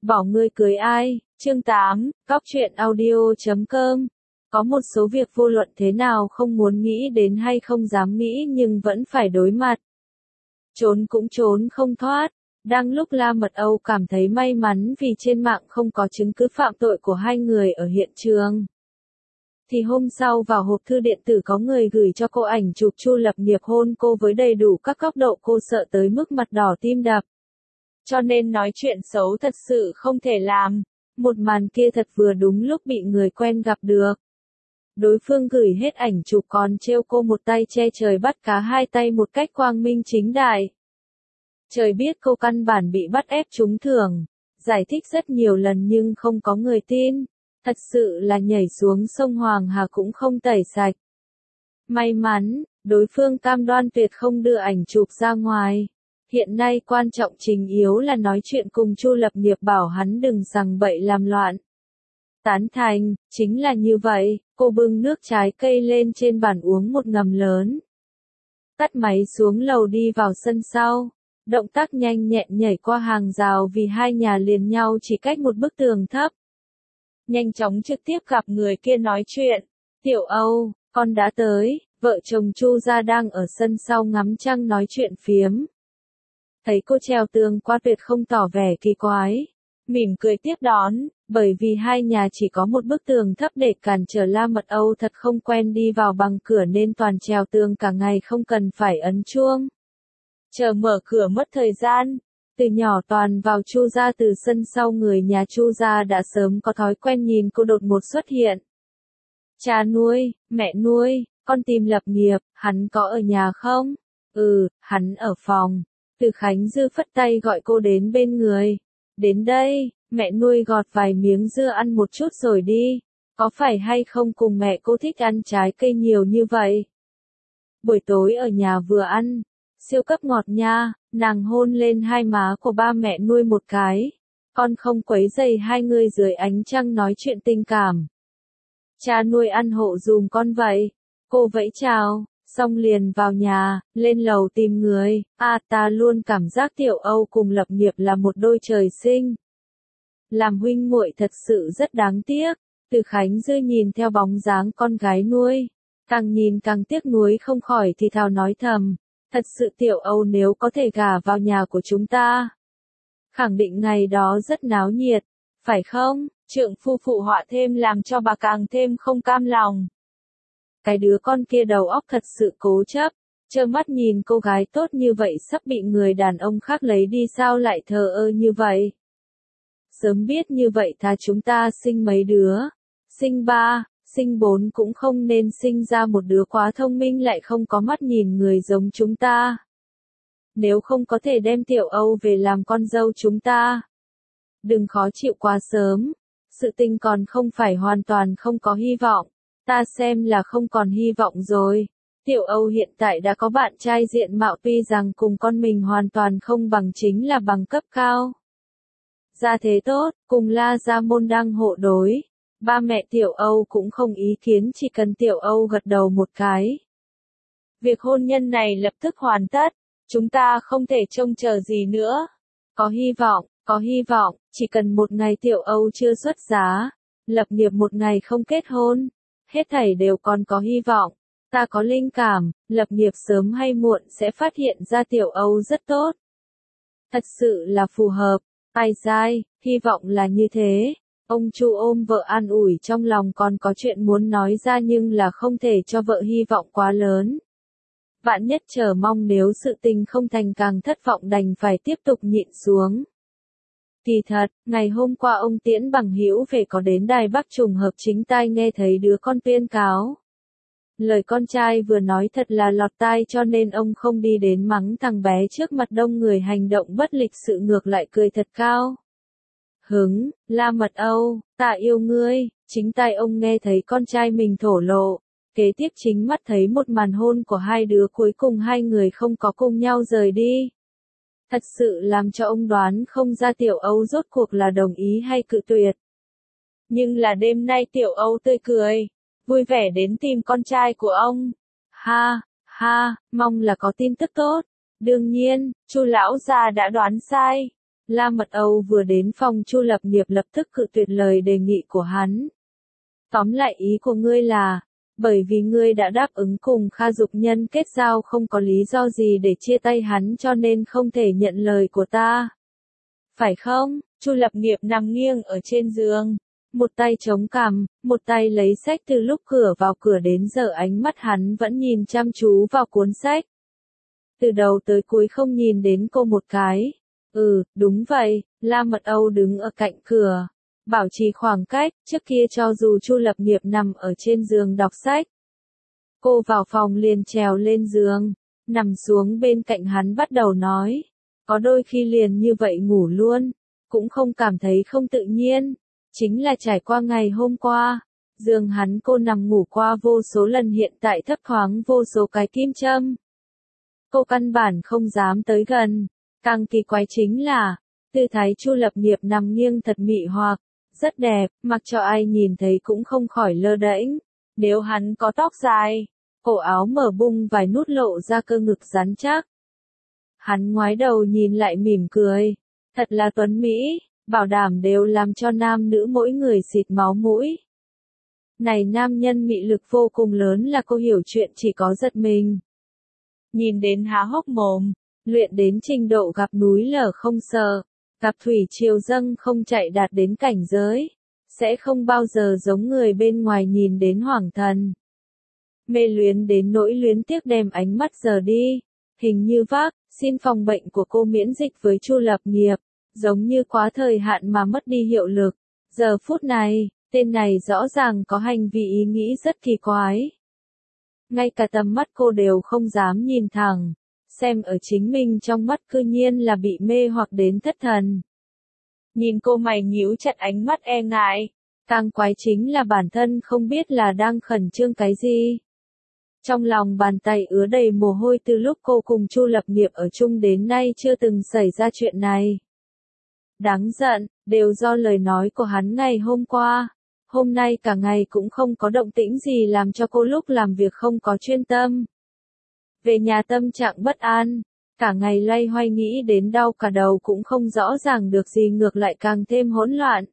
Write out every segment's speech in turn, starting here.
Bỏ ngươi cưới ai? Chương 8, Cóc truyện audio.com. Có một số việc vô luận thế nào không muốn nghĩ đến hay không dám nghĩ nhưng vẫn phải đối mặt. Trốn cũng trốn không thoát. Đang lúc La Mật Âu cảm thấy may mắn vì trên mạng không có chứng cứ phạm tội của hai người ở hiện trường, thì hôm sau vào hộp thư điện tử có người gửi cho cô ảnh chụp Chu Lập Nghiệp hôn cô với đầy đủ các góc độ, cô sợ tới mức mặt đỏ tim đập. Cho nên nói chuyện xấu thật sự không thể làm. Một màn kia thật vừa đúng lúc bị người quen gặp được. Đối phương gửi hết ảnh chụp còn trêu cô một tay che trời bắt cá hai tay một cách quang minh chính đại. Trời biết cô căn bản bị bắt ép trúng thưởng. Giải thích rất nhiều lần nhưng không có người tin. Thật sự là nhảy xuống sông Hoàng Hà cũng không tẩy sạch. May mắn, đối phương cam đoan tuyệt không đưa ảnh chụp ra ngoài. Hiện nay quan trọng chính yếu là nói chuyện cùng Chu Lập Nghiệp bảo hắn đừng giằng bậy làm loạn. Tán thành, chính là như vậy, cô bưng nước trái cây lên trên bàn uống một ngụm lớn. Tắt máy xuống lầu đi vào sân sau. Động tác nhanh nhẹn nhảy qua hàng rào vì hai nhà liền nhau chỉ cách một bức tường thấp. Nhanh chóng trực tiếp gặp người kia nói chuyện. Tiểu Âu, con đã tới. Vợ chồng Chu gia đang ở sân sau ngắm trăng nói chuyện phiếm. Thấy cô trèo tường qua tuyệt không tỏ vẻ kỳ quái. Mỉm cười tiếp đón, bởi vì hai nhà chỉ có một bức tường thấp để cản trở La Mật Âu thật không quen đi vào bằng cửa nên toàn trèo tường cả ngày không cần phải ấn chuông. Chờ mở cửa mất thời gian. Từ nhỏ toàn vào Chu gia từ sân sau, người nhà Chu gia đã sớm có thói quen nhìn cô đột ngột xuất hiện. Cha nuôi, mẹ nuôi, con tìm Lập Nghiệp, hắn có ở nhà không? Hắn ở phòng. Từ Khánh Dư phất tay gọi cô đến bên người. Đến đây, mẹ nuôi gọt vài miếng dưa ăn một chút rồi đi. Có phải hay không cùng mẹ cô thích ăn trái cây nhiều như vậy? Buổi tối ở nhà vừa ăn, siêu cấp ngọt nha, nàng hôn lên hai má của ba mẹ nuôi một cái. Con không quấy rầy hai người dưới ánh trăng nói chuyện tình cảm. Cha nuôi ăn hộ dùm con vậy. Cô vẫy chào. Xong liền vào nhà, lên lầu tìm người. Ta luôn cảm giác Tiểu Âu cùng Lập Nghiệp là một đôi trời sinh. Làm huynh muội thật sự rất đáng tiếc. Từ Khánh Dư nhìn theo bóng dáng con gái nuôi. Càng nhìn càng tiếc nuối không khỏi thì thào nói thầm. Thật sự Tiểu Âu nếu có thể gả vào nhà của chúng ta, khẳng định ngày đó rất náo nhiệt. Phải không? Trượng phu phụ họa thêm làm cho bà càng thêm không cam lòng. Cái đứa con kia đầu óc thật sự cố chấp, trơ mắt nhìn cô gái tốt như vậy sắp bị người đàn ông khác lấy đi sao lại thờ ơ như vậy. Sớm biết như vậy thà chúng ta sinh mấy đứa, sinh 3, sinh 4 cũng không nên sinh ra một đứa quá thông minh lại không có mắt nhìn người giống chúng ta. Nếu không có thể đem Tiểu Âu về làm con dâu chúng ta. Đừng khó chịu quá sớm, sự tình còn không phải hoàn toàn không có hy vọng. Ta xem là không còn hy vọng rồi. Tiểu Âu hiện tại đã có bạn trai diện mạo tuy rằng cùng con mình hoàn toàn không bằng, chính là bằng cấp cao. Gia thế tốt, cùng La gia môn đăng hộ đối. Ba mẹ Tiểu Âu cũng không ý kiến, chỉ cần Tiểu Âu gật đầu một cái. Việc hôn nhân này lập tức hoàn tất. Chúng ta không thể trông chờ gì nữa. Có hy vọng, chỉ cần một ngày Tiểu Âu chưa xuất giá, Lập Nghiệp một ngày không kết hôn. Hết thảy đều còn có hy vọng. Ta có linh cảm, Lập Nghiệp sớm hay muộn sẽ phát hiện ra Tiểu Âu rất tốt. Thật sự là phù hợp. Ai dai, hy vọng là như thế. Ông Chu ôm vợ an ủi, trong lòng còn có chuyện muốn nói ra nhưng là không thể cho vợ hy vọng quá lớn. Vạn nhất chờ mong nếu sự tình không thành càng thất vọng đành phải tiếp tục nhịn xuống. Kỳ thật, ngày hôm qua ông Tiễn Bằng Hữu về có đến Đài Bắc trùng hợp chính tai nghe thấy đứa con tuyên cáo. Lời con trai vừa nói thật là lọt tai cho nên ông không đi đến mắng thằng bé trước mặt đông người hành động bất lịch sự, ngược lại cười thật cao. Hứng, La Mật Âu, ta yêu ngươi, chính tai ông nghe thấy con trai mình thổ lộ. Kế tiếp chính mắt thấy một màn hôn của hai đứa, cuối cùng hai người không có cùng nhau rời đi. Thật sự làm cho ông đoán không ra Tiểu Âu rốt cuộc là đồng ý hay cự tuyệt. Nhưng là đêm nay Tiểu Âu tươi cười, vui vẻ đến tìm con trai của ông. Ha, mong là có tin tức tốt. Đương nhiên, Chu lão gia đã đoán sai. La Mật Âu vừa đến phòng Chu Lập Nghiệp lập tức cự tuyệt lời đề nghị của hắn. Tóm lại ý của ngươi là, bởi vì ngươi đã đáp ứng cùng Kha Dục Nhân kết giao không có lý do gì để chia tay hắn cho nên không thể nhận lời của ta. Phải không? Chu Lập Nghiệp nằm nghiêng ở trên giường, một tay chống cằm, một tay lấy sách từ lúc cửa vào cửa đến giờ ánh mắt hắn vẫn nhìn chăm chú vào cuốn sách. Từ đầu tới cuối không nhìn đến cô một cái. Đúng vậy, La Mật Âu đứng ở cạnh cửa, bảo trì khoảng cách, trước kia cho dù Chu Lập Nghiệp nằm ở trên giường đọc sách. Cô vào phòng liền trèo lên giường, nằm xuống bên cạnh hắn bắt đầu nói. Có đôi khi liền như vậy ngủ luôn, cũng không cảm thấy không tự nhiên. Chính là trải qua ngày hôm qua, giường hắn cô nằm ngủ qua vô số lần hiện tại thấp thoáng vô số cái kim châm. Cô căn bản không dám tới gần, càng kỳ quái chính là, tư thái Chu Lập Nghiệp nằm nghiêng thật mị hoặc, rất đẹp, mặc cho ai nhìn thấy cũng không khỏi lơ đễnh. Nếu hắn có tóc dài, cổ áo mở bung vài nút lộ ra cơ ngực rắn chắc. Hắn ngoái đầu nhìn lại mỉm cười, thật là tuấn mỹ, bảo đảm đều làm cho nam nữ mỗi người xịt máu mũi. Này nam nhân mị lực vô cùng lớn là cô hiểu chuyện chỉ có giật mình. Nhìn đến há hốc mồm, luyện đến trình độ gặp núi lở không sợ, gặp thủy triều dâng không chạy đạt đến cảnh giới, sẽ không bao giờ giống người bên ngoài nhìn đến hoàng thần. Mê luyến đến nỗi luyến tiếc đem ánh mắt giờ đi, hình như vác, xin phòng bệnh của cô miễn dịch với Chu Lập Nghiệp, giống như quá thời hạn mà mất đi hiệu lực. Giờ phút này, tên này rõ ràng có hành vi ý nghĩ rất kỳ quái. Ngay cả tầm mắt cô đều không dám nhìn thẳng, xem ở chính mình trong mắt cư nhiên là bị mê hoặc đến thất thần. Nhìn cô mày nhíu chặt ánh mắt e ngại, càng quái chính là bản thân không biết là đang khẩn trương cái gì. Trong lòng bàn tay ứa đầy mồ hôi từ lúc cô cùng Chu Lập Nghiệp ở chung đến nay chưa từng xảy ra chuyện này. Đáng giận, đều do lời nói của hắn ngày hôm qua. Hôm nay cả ngày cũng không có động tĩnh gì làm cho cô lúc làm việc không có chuyên tâm. Về nhà tâm trạng bất an, cả ngày loay hoay nghĩ đến đau cả đầu cũng không rõ ràng được gì ngược lại càng thêm hỗn loạn.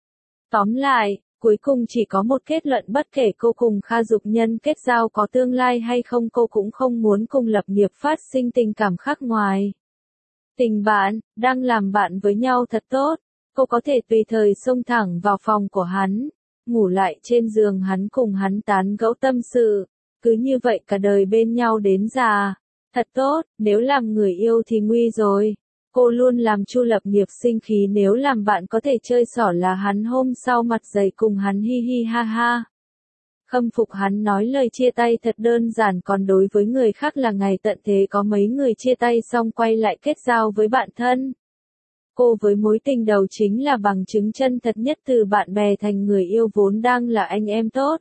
Tóm lại, cuối cùng chỉ có một kết luận bất kể cô cùng Kha Dục Nhân kết giao có tương lai hay không cô cũng không muốn cùng Lập Nghiệp phát sinh tình cảm khác ngoài. Tình bạn, đang làm bạn với nhau thật tốt, cô có thể tùy thời xông thẳng vào phòng của hắn, ngủ lại trên giường hắn cùng hắn tán gẫu tâm sự, cứ như vậy cả đời bên nhau đến già. Thật tốt, nếu làm người yêu thì nguy rồi. Cô luôn làm Chu Lập Nghiệp sinh khí nếu làm bạn có thể chơi xỏ là hắn hôm sau mặt dày cùng hắn hi hi ha ha. Khâm phục hắn nói lời chia tay thật đơn giản còn đối với người khác là ngày tận thế có mấy người chia tay xong quay lại kết giao với bạn thân. Cô với mối tình đầu chính là bằng chứng chân thật nhất từ bạn bè thành người yêu vốn đang là anh em tốt.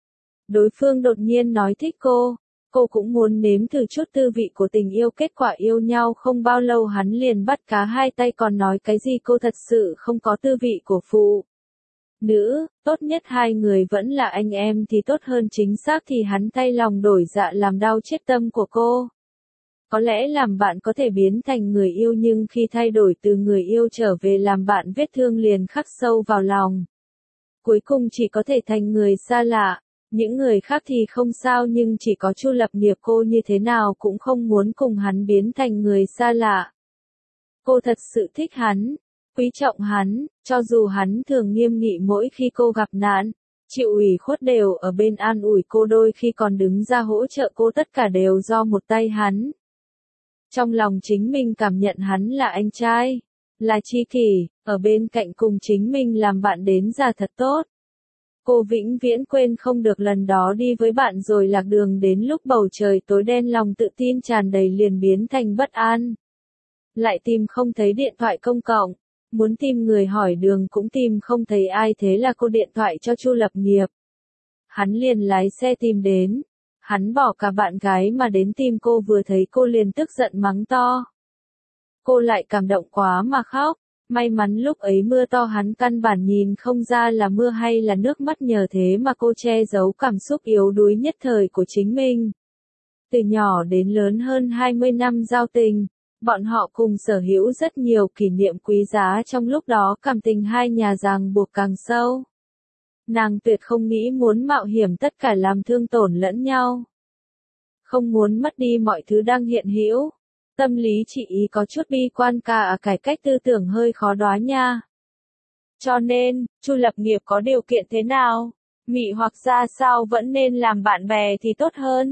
Đối phương đột nhiên nói thích cô cũng muốn nếm thử chút tư vị của tình yêu kết quả yêu nhau không bao lâu hắn liền bắt cá hai tay còn nói cái gì cô thật sự không có tư vị của phụ nữ, tốt nhất hai người vẫn là anh em thì tốt hơn chính xác thì hắn thay lòng đổi dạ làm đau chết tâm của cô. Có lẽ làm bạn có thể biến thành người yêu nhưng khi thay đổi từ người yêu trở về làm bạn vết thương liền khắc sâu vào lòng. Cuối cùng chỉ có thể thành người xa lạ. Những người khác thì không sao nhưng chỉ có Chu Lập Nghiệp cô như thế nào cũng không muốn cùng hắn biến thành người xa lạ. Cô thật sự thích hắn, quý trọng hắn, cho dù hắn thường nghiêm nghị mỗi khi cô gặp nạn, chịu ủy khuất đều ở bên an ủi cô đôi khi còn đứng ra hỗ trợ cô tất cả đều do một tay hắn. Trong lòng chính mình cảm nhận hắn là anh trai, là tri kỷ, ở bên cạnh cùng chính mình làm bạn đến già thật tốt. Cô vĩnh viễn quên không được lần đó đi với bạn rồi lạc đường đến lúc bầu trời tối đen lòng tự tin tràn đầy liền biến thành bất an. Lại tìm không thấy điện thoại công cộng, muốn tìm người hỏi đường cũng tìm không thấy ai thế là cô điện thoại cho Chu Lập Nghiệp. Hắn liền lái xe tìm đến, hắn bỏ cả bạn gái mà đến tìm cô vừa thấy cô liền tức giận mắng to. Cô lại cảm động quá mà khóc. May mắn lúc ấy mưa to hắn căn bản nhìn không ra là mưa hay là nước mắt nhờ thế mà cô che giấu cảm xúc yếu đuối nhất thời của chính mình. Từ nhỏ đến lớn hơn 20 năm giao tình, Bọn họ cùng sở hữu rất nhiều kỷ niệm quý giá trong lúc đó cảm tình hai nhà ràng buộc càng sâu. Nàng tuyệt không nghĩ muốn mạo hiểm tất cả làm thương tổn lẫn nhau. Không muốn mất đi mọi thứ đang hiện hữu. Tâm lý chị ý có chút bi quan cả cải cách tư tưởng hơi khó đoán nha. Cho nên, Chu Lập Nghiệp có điều kiện thế nào, mị hoặc ra sao vẫn nên làm bạn bè thì tốt hơn.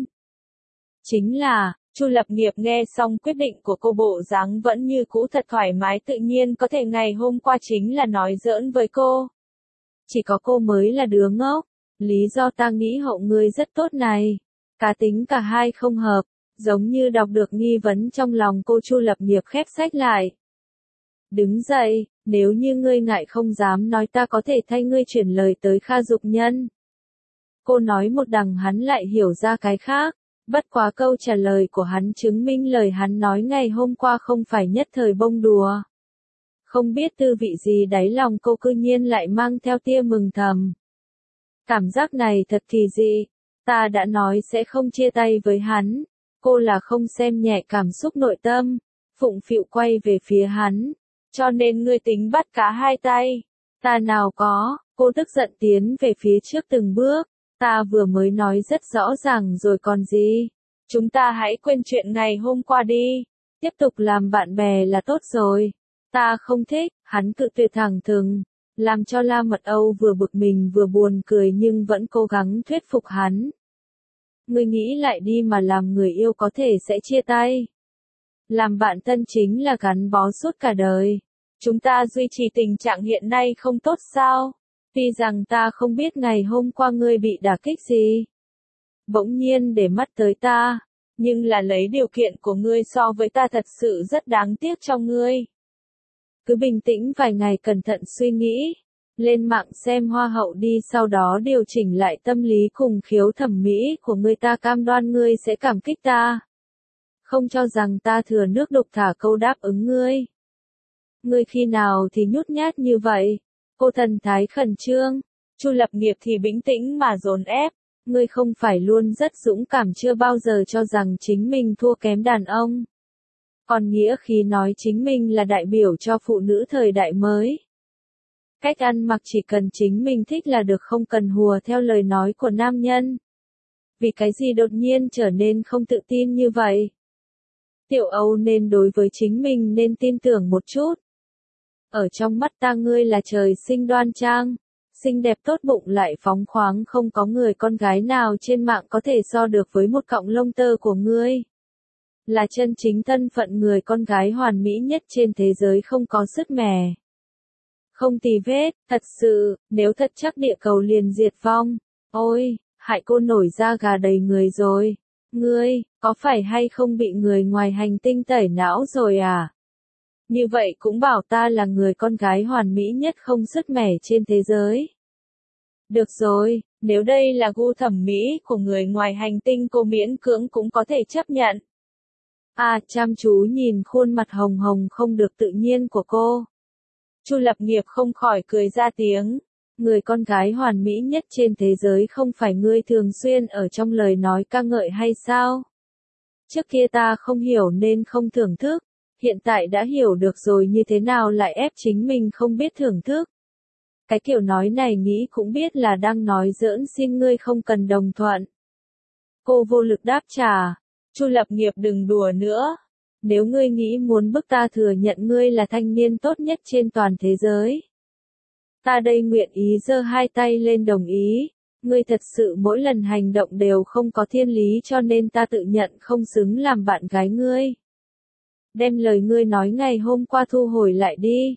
Chính là, Chu Lập Nghiệp nghe xong quyết định của cô bộ dáng vẫn như cũ thật thoải mái tự nhiên có thể ngày hôm qua chính là nói giỡn với cô. Chỉ có cô mới là đứa ngốc, lý do ta nghĩ hậu ngươi rất tốt này. Cá tính cả hai không hợp, giống như đọc được nghi vấn trong lòng cô Chu Lập Nghiệp khép sách lại. Đứng dậy, nếu như ngươi ngại không dám nói ta có thể thay ngươi chuyển lời tới Kha Dục Nhân. Cô nói một đằng hắn lại hiểu ra cái khác, bất quá câu trả lời của hắn chứng minh lời hắn nói ngày hôm qua không phải nhất thời bông đùa. Không biết tư vị gì đáy lòng cô cư nhiên lại mang theo tia mừng thầm. Cảm giác này thật kỳ dị, ta đã nói sẽ không chia tay với hắn, cô là không xem nhẹ cảm xúc nội tâm, phụng phịu quay về phía hắn, cho nên ngươi tính bắt cá hai tay, ta nào có, cô tức giận tiến về phía trước từng bước, ta vừa mới nói rất rõ ràng rồi còn gì, chúng ta hãy quên chuyện ngày hôm qua đi, tiếp tục làm bạn bè là tốt rồi. Ta không thích, hắn cự tuyệt thẳng thừng, làm cho La Mật Âu vừa bực mình vừa buồn cười nhưng vẫn cố gắng thuyết phục hắn. Ngươi nghĩ lại đi mà làm người yêu có thể sẽ chia tay. Làm bạn thân chính là gắn bó suốt cả đời. Chúng ta duy trì tình trạng hiện nay không tốt sao? Tuy rằng ta không biết ngày hôm qua ngươi bị đả kích gì. Bỗng nhiên để mắt tới ta, nhưng là lấy điều kiện của ngươi so với ta thật sự rất đáng tiếc cho ngươi. Cứ bình tĩnh vài ngày cẩn thận suy nghĩ, lên mạng xem hoa hậu đi sau đó điều chỉnh lại tâm lý cùng khiếu thẩm mỹ của người ta cam đoan ngươi sẽ cảm kích ta. Không cho rằng ta thừa nước đục thả câu đáp ứng ngươi. Ngươi khi nào thì nhút nhát như vậy? Cô thần thái khẩn trương, Chu Lập Nghiệp thì bình tĩnh mà dồn ép. Ngươi không phải luôn rất dũng cảm chưa bao giờ cho rằng chính mình thua kém đàn ông. Còn nghĩa khi nói chính mình là đại biểu cho phụ nữ thời đại mới. Cách ăn mặc chỉ cần chính mình thích là được không cần hùa theo lời nói của nam nhân. Vì cái gì đột nhiên trở nên không tự tin như vậy? Tiểu Âu nên đối với chính mình nên tin tưởng một chút. Ở trong mắt ta ngươi là trời sinh đoan trang, xinh đẹp tốt bụng lại phóng khoáng không có người con gái nào trên mạng có thể so được với một cọng lông tơ của ngươi. Là chân chính thân phận người con gái hoàn mỹ nhất trên thế giới không có sứt mẻ. Không tì vết, thật sự, nếu thật chắc địa cầu liền diệt vong. Ôi, hại cô nổi da gà đầy người rồi. Ngươi, có phải hay không bị người ngoài hành tinh tẩy não rồi à? Như vậy cũng bảo ta là người con gái hoàn mỹ nhất không sứt mẻ trên thế giới. Được rồi, nếu đây là gu thẩm mỹ của người ngoài hành tinh cô miễn cưỡng cũng có thể chấp nhận. Chăm chú nhìn khuôn mặt hồng hồng không được tự nhiên của cô. Chu Lập Nghiệp không khỏi cười ra tiếng. Người con gái hoàn mỹ nhất trên thế giới không phải ngươi thường xuyên ở trong lời nói ca ngợi hay sao? Trước kia ta không hiểu nên không thưởng thức, hiện tại đã hiểu được rồi như thế nào lại ép chính mình không biết thưởng thức. Cái kiểu nói này nghĩ cũng biết là đang nói giỡn xin ngươi không cần đồng thuận. Cô vô lực đáp trả. Chu Lập Nghiệp đừng đùa nữa. Nếu ngươi nghĩ muốn bức ta thừa nhận ngươi là thanh niên tốt nhất trên toàn thế giới. Ta đây nguyện ý giơ hai tay lên đồng ý. Ngươi thật sự mỗi lần hành động đều không có thiên lý cho nên ta tự nhận không xứng làm bạn gái ngươi. Đem lời ngươi nói ngày hôm qua thu hồi lại đi.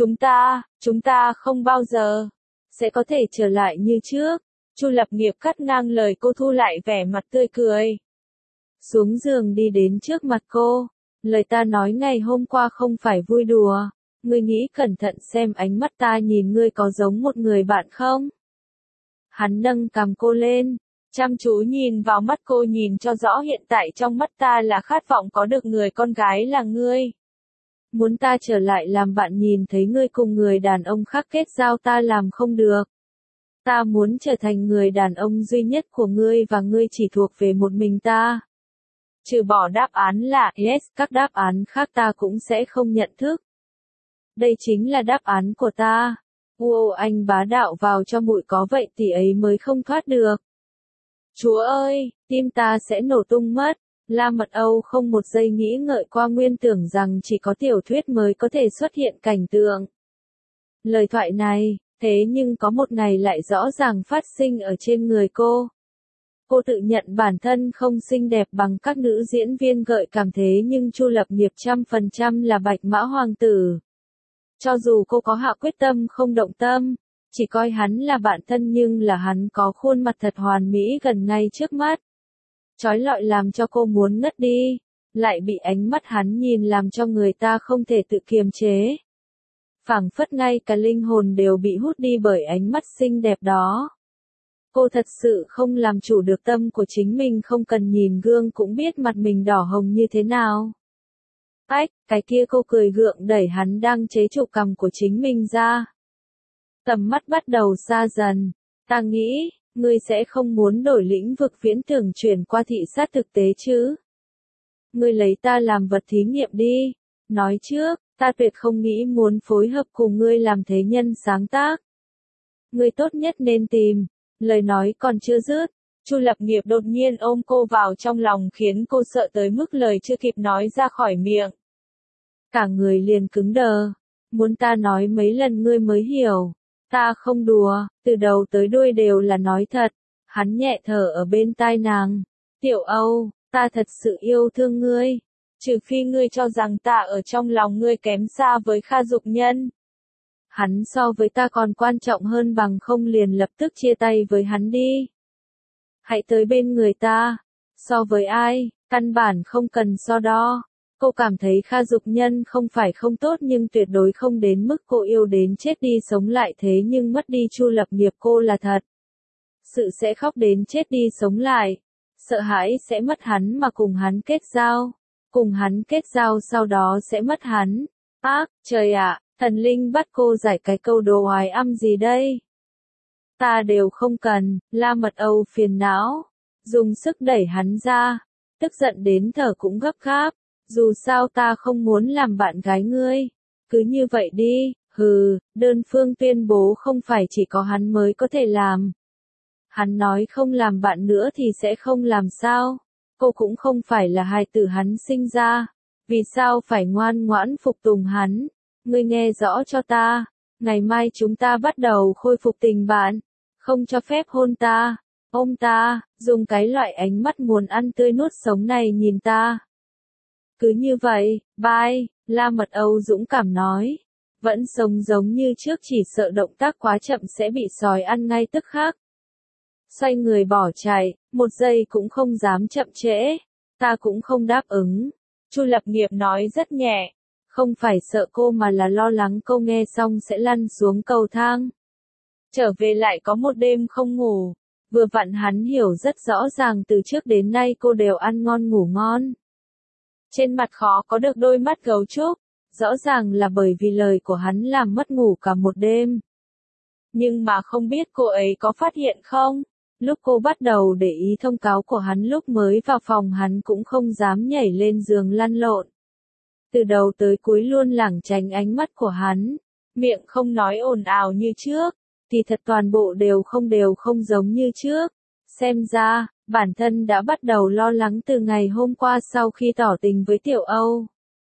Chúng ta không bao giờ sẽ có thể trở lại như trước. Chu Lập Nghiệp cắt ngang lời cô thu lại vẻ mặt tươi cười. Xuống giường đi đến trước mặt cô. Lời ta nói ngày hôm qua không phải vui đùa. Ngươi nghĩ cẩn thận xem ánh mắt ta nhìn ngươi có giống một người bạn không? Hắn nâng cằm cô lên, chăm chú nhìn vào mắt cô nhìn cho rõ hiện tại trong mắt ta là khát vọng có được người con gái là ngươi. Muốn ta trở lại làm bạn nhìn thấy ngươi cùng người đàn ông khác kết giao ta làm không được. Ta muốn trở thành người đàn ông duy nhất của ngươi và ngươi chỉ thuộc về một mình ta. Trừ bỏ đáp án là yes, các đáp án khác ta cũng sẽ không nhận thức. Đây chính là đáp án của ta. Wow, anh bá đạo vào cho muội có vậy tỷ ấy mới không thoát được. Chúa ơi, tim ta sẽ nổ tung mất. La Mật Âu không một giây nghĩ ngợi qua nguyên tưởng rằng chỉ có tiểu thuyết mới có thể xuất hiện cảnh tượng. Lời thoại này, thế nhưng có một ngày lại rõ ràng phát sinh ở trên người cô. Cô tự nhận bản thân không xinh đẹp bằng các nữ diễn viên gợi cảm thế nhưng Chu Lập Nghiệp 100% là bạch mã hoàng tử. Cho dù cô có hạ quyết tâm không động tâm, chỉ coi hắn là bạn thân nhưng là hắn có khuôn mặt thật hoàn mỹ gần ngay trước mắt. Chói lọi làm cho cô muốn ngất đi, lại bị ánh mắt hắn nhìn làm cho người ta không thể tự kiềm chế. Phảng phất ngay cả linh hồn đều bị hút đi bởi ánh mắt xinh đẹp đó. Cô thật sự không làm chủ được tâm của chính mình, không cần nhìn gương cũng biết mặt mình đỏ hồng như thế nào. Ách, cái kia, cô cười gượng đẩy hắn đang chế trụ cằm của chính mình ra. Tầm mắt bắt đầu xa dần. Ta nghĩ, ngươi sẽ không muốn đổi lĩnh vực viễn tưởng chuyển qua thị sát thực tế chứ. Ngươi lấy ta làm vật thí nghiệm đi. Nói trước, ta tuyệt không nghĩ muốn phối hợp cùng ngươi làm thế nhân sáng tác. Ngươi tốt nhất nên tìm. Lời nói còn chưa dứt, Chu Lập Nghiệp đột nhiên ôm cô vào trong lòng khiến cô sợ tới mức lời chưa kịp nói ra khỏi miệng. Cả người liền cứng đờ. Muốn ta nói mấy lần ngươi mới hiểu. Ta không đùa, từ đầu tới đuôi đều là nói thật. Hắn nhẹ thở ở bên tai nàng. Tiểu Âu, ta thật sự yêu thương ngươi. Trừ phi ngươi cho rằng ta ở trong lòng ngươi kém xa với Kha Dục Nhân. Hắn so với ta còn quan trọng hơn, bằng không liền lập tức chia tay với hắn đi. Hãy tới bên người ta. So với ai, căn bản không cần so đo. Cô cảm thấy Kha Dục Nhân không phải không tốt nhưng tuyệt đối không đến mức cô yêu đến chết đi sống lại, thế nhưng mất đi Chu Lập Nghiệp cô là thật. Sự sẽ khóc đến chết đi sống lại. Sợ hãi sẽ mất hắn mà cùng hắn kết giao. Cùng hắn kết giao sau đó sẽ mất hắn. Ác, trời ạ, thần linh bắt cô giải cái câu đồ oái âm gì đây? Ta đều không cần, La Mật Âu phiền não. Dùng sức đẩy hắn ra. Tức giận đến thở cũng gấp gáp. Dù sao ta không muốn làm bạn gái ngươi. Cứ như vậy đi, đơn phương tuyên bố không phải chỉ có hắn mới có thể làm. Hắn nói không làm bạn nữa thì sẽ không làm sao. Cô cũng không phải là hài tử hắn sinh ra. Vì sao phải ngoan ngoãn phục tùng hắn? Ngươi nghe rõ cho ta. Ngày mai chúng ta bắt đầu khôi phục tình bạn. Không cho phép hôn ta, ôm ta, dùng cái loại ánh mắt muốn ăn tươi nuốt sống này nhìn ta. Cứ như vậy, bye, La Mật Âu dũng cảm nói. Vẫn sống giống như trước, chỉ sợ động tác quá chậm sẽ bị sói ăn ngay tức khắc. Xoay người bỏ chạy, một giây cũng không dám chậm trễ. Ta cũng không đáp ứng. Chu Lập Nghiệp nói rất nhẹ. Không phải sợ cô mà là lo lắng cô nghe xong sẽ lăn xuống cầu thang. Trở về lại có một đêm không ngủ. Vừa vặn hắn hiểu rất rõ ràng từ trước đến nay cô đều ăn ngon ngủ ngon. Trên mặt khó có được đôi mắt gấu trúc. Rõ ràng là bởi vì lời của hắn làm mất ngủ cả một đêm. Nhưng mà không biết cô ấy có phát hiện không? Lúc cô bắt đầu để ý thông cáo của hắn lúc mới vào phòng, hắn cũng không dám nhảy lên giường lăn lộn. Từ đầu tới cuối luôn lảng tránh ánh mắt của hắn. Miệng không nói ồn ào như trước. Thì thật toàn bộ đều không giống như trước. Xem ra, bản thân đã bắt đầu lo lắng từ ngày hôm qua sau khi tỏ tình với Tiểu Âu.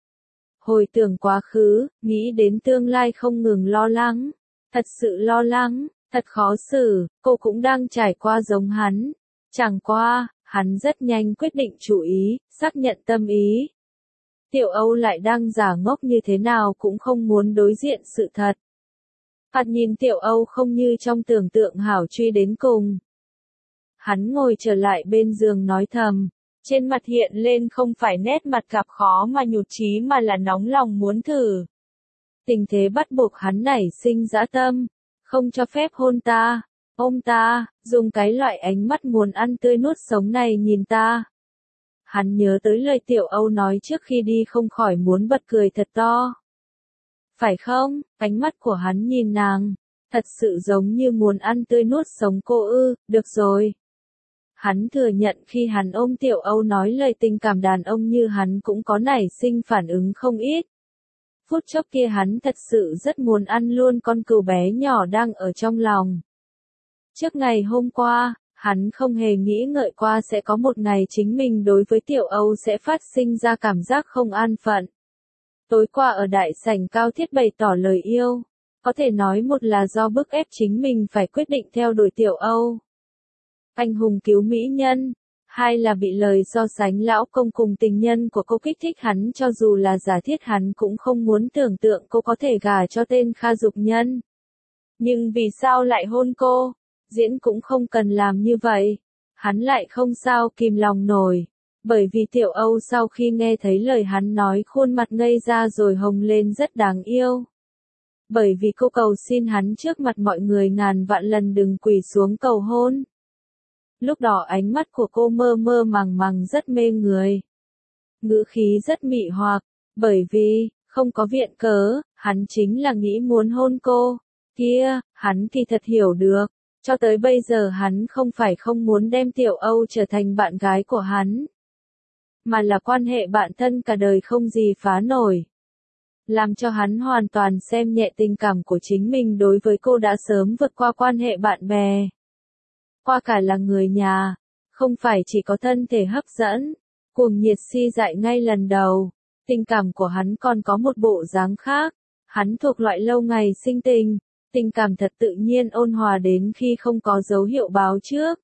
Hồi tưởng quá khứ, nghĩ đến tương lai không ngừng lo lắng. Thật sự lo lắng, thật khó xử, cô cũng đang trải qua giống hắn. Chẳng qua, hắn rất nhanh quyết định chủ ý, xác nhận tâm ý. Tiểu Âu lại đang giả ngốc như thế nào cũng không muốn đối diện sự thật. Phạt nhìn Tiểu Âu không như trong tưởng tượng hảo truy đến cùng. Hắn ngồi trở lại bên giường nói thầm. Trên mặt hiện lên không phải nét mặt gặp khó mà nhụt chí mà là nóng lòng muốn thử. Tình thế bắt buộc hắn nảy sinh dã tâm. Không cho phép hôn ta, ôm ta, dùng cái loại ánh mắt muốn ăn tươi nuốt sống này nhìn ta. Hắn nhớ tới lời Tiểu Âu nói trước khi đi không khỏi muốn bật cười thật to. Phải không? Ánh mắt của hắn nhìn nàng. Thật sự giống như muốn ăn tươi nuốt sống cô ư, được rồi. Hắn thừa nhận khi hắn ôm Tiểu Âu nói lời tình cảm đàn ông như hắn cũng có nảy sinh phản ứng không ít. Phút chốc kia hắn thật sự rất muốn ăn luôn con cừu bé nhỏ đang ở trong lòng. Trước ngày hôm qua, hắn không hề nghĩ ngợi qua sẽ có một ngày chính mình đối với Tiểu Âu sẽ phát sinh ra cảm giác không an phận. Tối qua ở đại sảnh cao thiết bày tỏ lời yêu, có thể nói một là do bức ép chính mình phải quyết định theo đuổi Tiểu Âu. Anh hùng cứu mỹ nhân. Hai là bị lời so sánh lão công cùng tình nhân của cô kích thích hắn, cho dù là giả thiết hắn cũng không muốn tưởng tượng cô có thể gả cho tên Kha Dục Nhân. Nhưng vì sao lại hôn cô? Diễn cũng không cần làm như vậy. Hắn lại không sao kìm lòng nổi. Bởi vì Tiểu Âu sau khi nghe thấy lời hắn nói khuôn mặt ngây ra rồi hồng lên rất đáng yêu. Bởi vì cô cầu xin hắn trước mặt mọi người ngàn vạn lần đừng quỳ xuống cầu hôn. Lúc đó ánh mắt của cô mơ mơ màng màng rất mê người. Ngữ khí rất mị hoặc, bởi vì, không có viện cớ, hắn chính là nghĩ muốn hôn cô. Kia, hắn kỳ thật hiểu được. Cho tới bây giờ hắn không phải không muốn đem Tiểu Âu trở thành bạn gái của hắn. Mà là quan hệ bạn thân cả đời không gì phá nổi. Làm cho hắn hoàn toàn xem nhẹ tình cảm của chính mình đối với cô đã sớm vượt qua quan hệ bạn bè. Qua cả là người nhà, không phải chỉ có thân thể hấp dẫn, cuồng nhiệt si dại ngay lần đầu. Tình cảm của hắn còn có một bộ dáng khác. Hắn thuộc loại lâu ngày sinh tình, tình cảm thật tự nhiên ôn hòa đến khi không có dấu hiệu báo trước.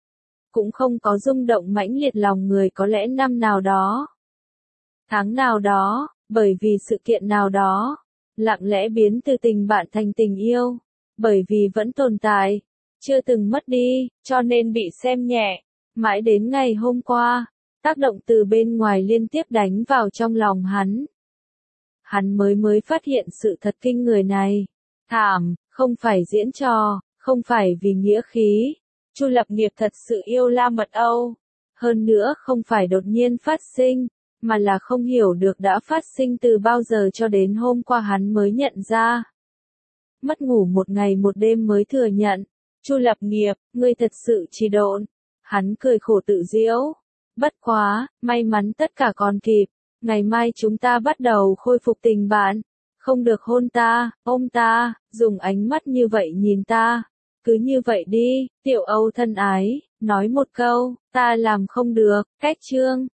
Cũng không có rung động mãnh liệt lòng người, có lẽ năm nào đó, tháng nào đó, bởi vì sự kiện nào đó, lặng lẽ biến từ tình bạn thành tình yêu, bởi vì vẫn tồn tại, chưa từng mất đi, cho nên bị xem nhẹ. Mãi đến ngày hôm qua, tác động từ bên ngoài liên tiếp đánh vào trong lòng hắn. Hắn mới phát hiện sự thật kinh người này. Thảm, không phải diễn trò, không phải vì nghĩa khí. Chu Lập Nghiệp thật sự yêu La Mật Âu. Hơn nữa không phải đột nhiên phát sinh, mà là không hiểu được đã phát sinh từ bao giờ, cho đến hôm qua hắn mới nhận ra. Mất ngủ một ngày một đêm mới thừa nhận. Chu Lập Nghiệp, ngươi thật sự trì độn. Hắn cười khổ tự giễu. Bất quá, may mắn tất cả còn kịp. Ngày mai chúng ta bắt đầu khôi phục tình bạn. Không được hôn ta, ôm ta, dùng ánh mắt như vậy nhìn ta. Cứ như vậy đi, Tiểu Âu thân ái, nói một câu, ta làm không được. Cách chương